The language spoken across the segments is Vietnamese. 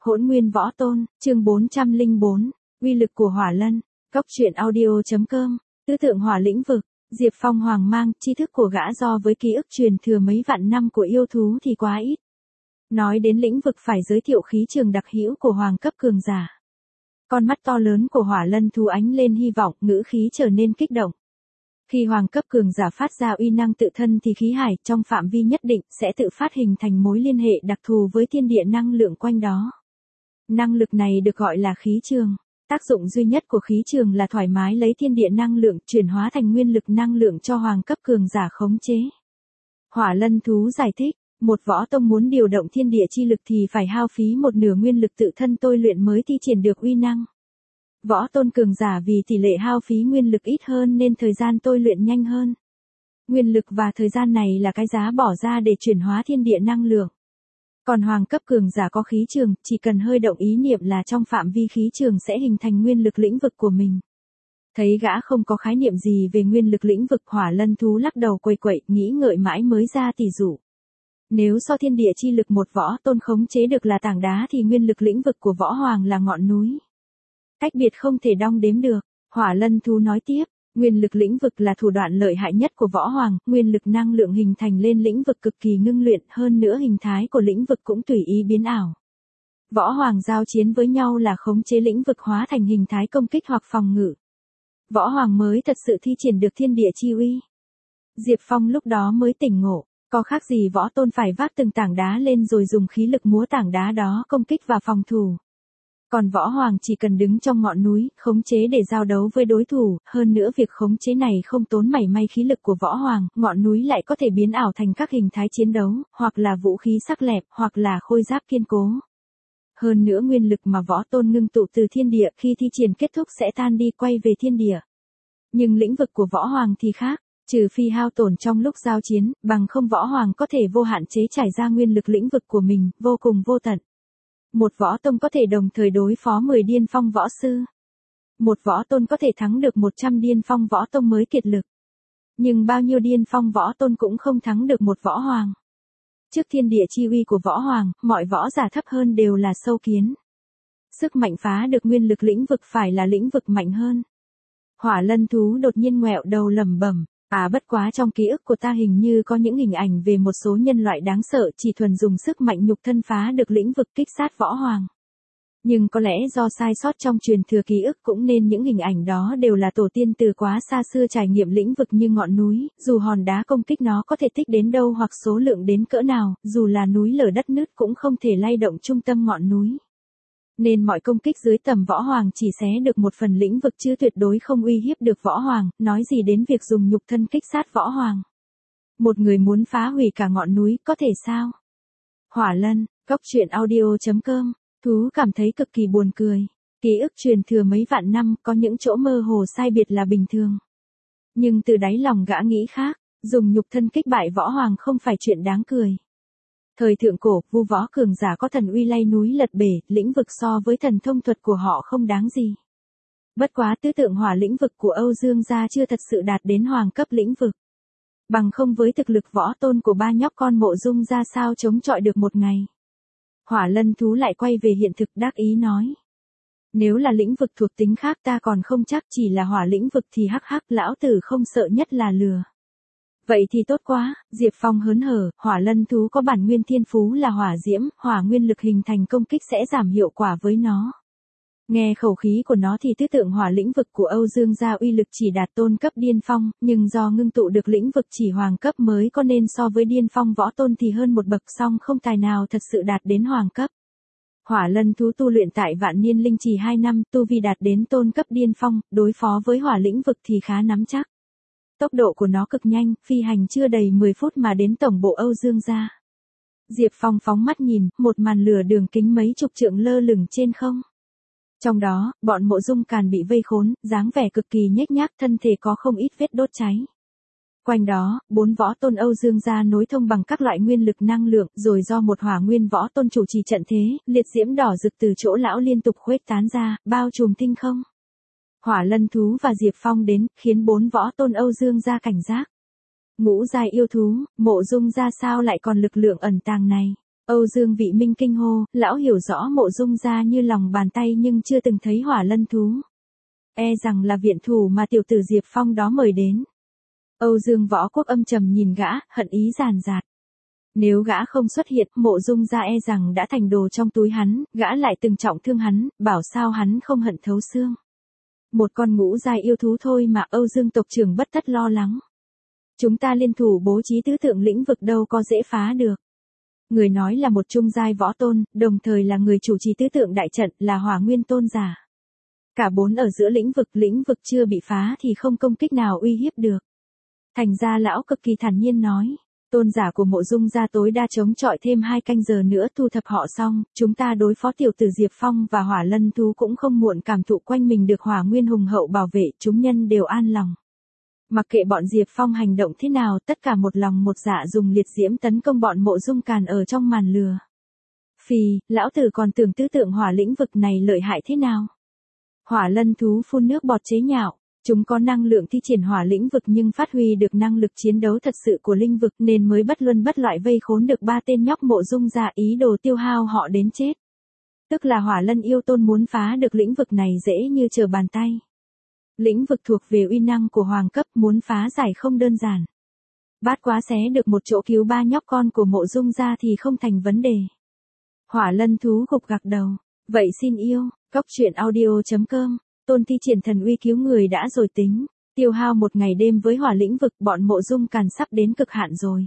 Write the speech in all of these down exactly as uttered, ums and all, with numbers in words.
Hỗn Nguyên Võ Tôn, chương bốn trăm lẻ bốn, uy lực của Hỏa Lân, Cốc truyện audio.com, Tứ tượng hỏa lĩnh vực, Diệp Phong hoang mang, tri thức của gã do với ký ức truyền thừa mấy vạn năm của yêu thú thì quá ít. Nói đến lĩnh vực phải giới thiệu khí trường đặc hữu của hoàng cấp cường giả. Con mắt to lớn của Hỏa Lân thú ánh lên hy vọng, ngữ khí trở nên kích động. Khi hoàng cấp cường giả phát ra uy năng tự thân thì khí hải trong phạm vi nhất định sẽ tự phát hình thành mối liên hệ đặc thù với thiên địa năng lượng quanh đó. Năng lực này được gọi là khí trường. Tác dụng duy nhất của khí trường là thoải mái lấy thiên địa năng lượng chuyển hóa thành nguyên lực năng lượng cho hoàng cấp cường giả khống chế. Hỏa Lân thú giải thích, một võ tông muốn điều động thiên địa chi lực thì phải hao phí một nửa nguyên lực tự thân tôi luyện mới thi triển được uy năng. Võ tôn cường giả vì tỷ lệ hao phí nguyên lực ít hơn nên thời gian tôi luyện nhanh hơn. Nguyên lực và thời gian này là cái giá bỏ ra để chuyển hóa thiên địa năng lượng. Còn hoàng cấp cường giả có khí trường, chỉ cần hơi động ý niệm là trong phạm vi khí trường sẽ hình thành nguyên lực lĩnh vực của mình. Thấy gã không có khái niệm gì về nguyên lực lĩnh vực, Hỏa Lân thú lắc đầu quầy quậy, nghĩ ngợi mãi mới ra tỷ dụ. Nếu so thiên địa chi lực một võ tôn khống chế được là tảng đá thì nguyên lực lĩnh vực của võ hoàng là ngọn núi. Cách biệt không thể đong đếm được, Hỏa Lân thú nói tiếp, nguyên lực lĩnh vực là thủ đoạn lợi hại nhất của võ hoàng, nguyên lực năng lượng hình thành lên lĩnh vực cực kỳ ngưng luyện, hơn nữa hình thái của lĩnh vực cũng tùy ý biến ảo. Võ hoàng giao chiến với nhau là khống chế lĩnh vực hóa thành hình thái công kích hoặc phòng ngự. Võ hoàng mới thật sự thi triển được thiên địa chi uy. Diệp Phong lúc đó mới tỉnh ngộ, có khác gì võ tôn phải vác từng tảng đá lên rồi dùng khí lực múa tảng đá đó công kích và phòng thủ. Còn võ hoàng chỉ cần đứng trong ngọn núi, khống chế để giao đấu với đối thủ, hơn nữa việc khống chế này không tốn mảy may khí lực của võ hoàng, ngọn núi lại có thể biến ảo thành các hình thái chiến đấu, hoặc là vũ khí sắc lẹp, hoặc là khôi giáp kiên cố. Hơn nữa nguyên lực mà võ tôn ngưng tụ từ thiên địa khi thi triển kết thúc sẽ tan đi quay về thiên địa. Nhưng lĩnh vực của võ hoàng thì khác, trừ phi hao tổn trong lúc giao chiến, bằng không võ hoàng có thể vô hạn chế trải ra nguyên lực lĩnh vực của mình, vô cùng vô tận. Một võ tông có thể đồng thời đối phó mười điên phong võ sư. Một võ tôn có thể thắng được một trăm điên phong võ tông mới kiệt lực. Nhưng bao nhiêu điên phong võ tôn cũng không thắng được một võ hoàng. Trước thiên địa chi uy của võ hoàng, mọi võ giả thấp hơn đều là sâu kiến. Sức mạnh phá được nguyên lực lĩnh vực phải là lĩnh vực mạnh hơn. Hỏa Lân thú đột nhiên ngoẹo đầu lẩm bẩm. À bất quá trong ký ức của ta hình như có những hình ảnh về một số nhân loại đáng sợ chỉ thuần dùng sức mạnh nhục thân phá được lĩnh vực kích sát võ hoàng. Nhưng có lẽ do sai sót trong truyền thừa ký ức cũng nên những hình ảnh đó đều là tổ tiên từ quá xa xưa trải nghiệm lĩnh vực như ngọn núi, dù hòn đá công kích nó có thể tích đến đâu hoặc số lượng đến cỡ nào, dù là núi lở đất nứt cũng không thể lay động trung tâm ngọn núi. Nên mọi công kích dưới tầm võ hoàng chỉ xé được một phần lĩnh vực chứ tuyệt đối không uy hiếp được võ hoàng, nói gì đến việc dùng nhục thân kích sát võ hoàng. Một người muốn phá hủy cả ngọn núi, có thể sao? Hỏa Lân, Cốc truyện audio.com, thú cảm thấy cực kỳ buồn cười. Ký ức truyền thừa mấy vạn năm, có những chỗ mơ hồ sai biệt là bình thường. Nhưng từ đáy lòng gã nghĩ khác, dùng nhục thân kích bại võ hoàng không phải chuyện đáng cười. Thời thượng cổ, vu võ cường giả có thần uy lay núi lật bể, lĩnh vực so với thần thông thuật của họ không đáng gì. Bất quá tứ tượng hỏa lĩnh vực của Âu Dương gia chưa thật sự đạt đến hoàng cấp lĩnh vực. Bằng không với thực lực võ tôn của ba nhóc con Mộ Dung ra sao chống chọi được một ngày. Hỏa Lân thú lại quay về hiện thực đắc ý nói. Nếu là lĩnh vực thuộc tính khác ta còn không chắc, chỉ là hỏa lĩnh vực thì hắc hắc lão tử không sợ nhất là lừa. Vậy thì tốt quá, Diệp Phong hớn hở, Hỏa Lân thú có bản nguyên thiên phú là hỏa diễm, hỏa nguyên lực hình thành công kích sẽ giảm hiệu quả với nó. Nghe khẩu khí của nó thì tứ tượng hỏa lĩnh vực của Âu Dương gia uy lực chỉ đạt tôn cấp điên phong, nhưng do ngưng tụ được lĩnh vực chỉ hoàng cấp mới có nên so với điên phong võ tôn thì hơn một bậc, song không tài nào thật sự đạt đến hoàng cấp. Hỏa Lân thú tu luyện tại Vạn Niên Linh Trì hai năm, tu vi đạt đến tôn cấp điên phong, đối phó với hỏa lĩnh vực thì khá nắm chắc. Tốc độ của nó cực nhanh, phi hành chưa đầy mười phút mà đến tổng bộ Âu Dương gia. Diệp Phong phóng mắt nhìn, một màn lửa đường kính mấy chục trượng lơ lửng trên không. Trong đó, bọn Mộ Dung Càn bị vây khốn, dáng vẻ cực kỳ nhếch nhác, thân thể có không ít vết đốt cháy. Quanh đó, bốn võ tôn Âu Dương gia nối thông bằng các loại nguyên lực năng lượng, rồi do một hỏa nguyên võ tôn chủ trì trận thế, liệt diễm đỏ rực từ chỗ lão liên tục khuếch tán ra, bao trùm tinh không. Hỏa Lân thú và Diệp Phong đến, khiến bốn võ tôn Âu Dương gia cảnh giác. Ngũ giai yêu thú, Mộ Dung gia sao lại còn lực lượng ẩn tàng này? Âu Dương Vị Minh kinh hô, lão hiểu rõ Mộ Dung gia như lòng bàn tay nhưng chưa từng thấy hỏa lân thú. E rằng là viện thủ mà tiểu tử Diệp Phong đó mời đến. Âu Dương Võ Quốc âm trầm nhìn gã, hận ý giàn giạt. Nếu gã không xuất hiện, Mộ Dung gia e rằng đã thành đồ trong túi hắn, gã lại từng trọng thương hắn, bảo sao hắn không hận thấu xương. Một con ngũ giai yêu thú thôi mà Âu Dương tộc trưởng bất tất lo lắng. Chúng ta liên thủ bố trí tứ thượng lĩnh vực đâu có dễ phá được. Người nói là một trung giai võ tôn, đồng thời là người chủ trì tứ tượng đại trận, là Hỏa Nguyên tôn giả. Cả bốn ở giữa lĩnh vực, lĩnh vực chưa bị phá thì không công kích nào uy hiếp được. Thành ra lão cực kỳ thản nhiên nói, tôn giả của Mộ Dung gia tối đa chống chọi thêm hai canh giờ nữa thu thập họ xong, chúng ta đối phó tiểu tử Diệp Phong và hỏa lân thú cũng không muộn. Cảm thụ quanh mình được Hỏa Nguyên hùng hậu bảo vệ, chúng nhân đều an lòng. Mặc kệ bọn Diệp Phong hành động thế nào, tất cả một lòng một dạ dùng liệt diễm tấn công bọn Mộ Dung Càn ở trong màn lừa. Phì, lão tử còn tưởng tứ tượng hỏa lĩnh vực này lợi hại thế nào. Hỏa lân thú phun nước bọt chế nhạo, chúng có năng lượng thi triển hỏa lĩnh vực nhưng phát huy được năng lực chiến đấu thật sự của linh vực nên mới bất luân bất loại vây khốn được ba tên nhóc Mộ Dung gia, ý đồ tiêu hao họ đến chết. Tức là hỏa lân yêu tôn muốn phá được lĩnh vực này dễ như trở bàn tay. Lĩnh vực thuộc về uy năng của hoàng cấp, muốn phá giải không đơn giản. Bát quá xé được một chỗ cứu ba nhóc con của Mộ Dung gia thì không thành vấn đề. Hỏa lân thú gục gặc đầu, vậy xin yêu, cóc truyện audio chấm com, tôn thi triển thần uy cứu người đã rồi tính, tiêu hao một ngày đêm với hỏa lĩnh vực, bọn Mộ Dung Càn sắp đến cực hạn rồi.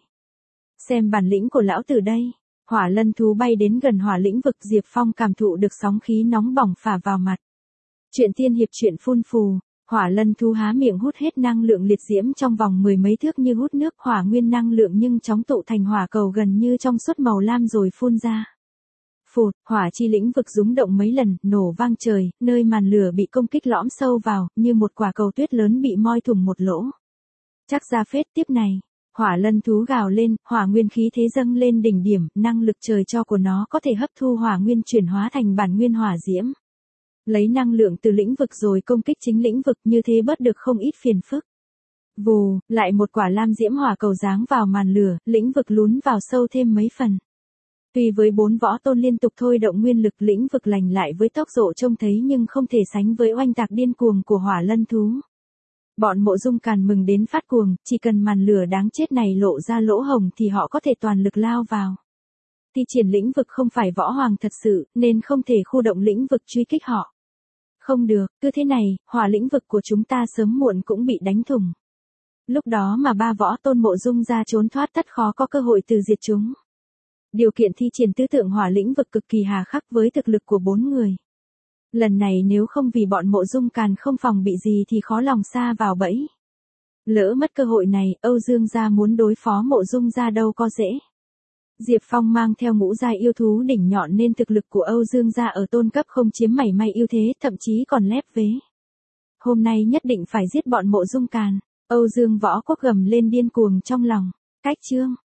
Xem bản lĩnh của lão tử đây. Hỏa lân thú bay đến gần hỏa lĩnh vực, Diệp Phong cảm thụ được sóng khí nóng bỏng phả vào mặt. Chuyện tiên hiệp chuyện phun phù. Hỏa lân thú há miệng hút hết năng lượng liệt diễm trong vòng mười mấy thước như hút nước, hỏa nguyên năng lượng nhưng chóng tụ thành hỏa cầu gần như trong suốt màu lam rồi phun ra. Phụt, hỏa chi lĩnh vực rúng động mấy lần, nổ vang trời, nơi màn lửa bị công kích lõm sâu vào, như một quả cầu tuyết lớn bị moi thủng một lỗ. Chắc ra phết tiếp này. Hỏa lân thú gào lên, hỏa nguyên khí thế dâng lên đỉnh điểm, năng lực trời cho của nó có thể hấp thu hỏa nguyên chuyển hóa thành bản nguyên hỏa diễm. Lấy năng lượng từ lĩnh vực rồi công kích chính lĩnh vực, như thế bớt được không ít phiền phức. Vù, lại một quả lam diễm hỏa cầu giáng vào màn lửa, lĩnh vực lún vào sâu thêm mấy phần. Tuy với bốn võ tôn liên tục thôi động nguyên lực, lĩnh vực lành lại với tốc độ trông thấy nhưng không thể sánh với oanh tạc điên cuồng của hỏa lân thú. Bọn Mộ Dung Càn mừng đến phát cuồng, chỉ cần màn lửa đáng chết này lộ ra lỗ hổng thì họ có thể toàn lực lao vào. Thi triển lĩnh vực không phải võ hoàng thật sự, nên không thể khu động lĩnh vực truy kích họ. Không được, cứ thế này, hỏa lĩnh vực của chúng ta sớm muộn cũng bị đánh thủng. Lúc đó mà ba võ tôn Mộ Dung gia trốn thoát tất khó có cơ hội từ diệt chúng. Điều kiện thi triển tứ tượng hỏa lĩnh vực cực kỳ hà khắc với thực lực của bốn người. Lần này nếu không vì bọn Mộ Dung Càn không phòng bị gì thì khó lòng sa vào bẫy. Lỡ mất cơ hội này, Âu Dương gia muốn đối phó Mộ Dung gia đâu có dễ. Diệp Phong mang theo ngũ giai yêu thú đỉnh nhọn nên thực lực của Âu Dương gia ở tôn cấp không chiếm mảy may ưu thế, thậm chí còn lép vế. Hôm nay nhất định phải giết bọn Mộ Dung Càn. Âu Dương Võ Quốc gầm lên điên cuồng trong lòng. Cách chương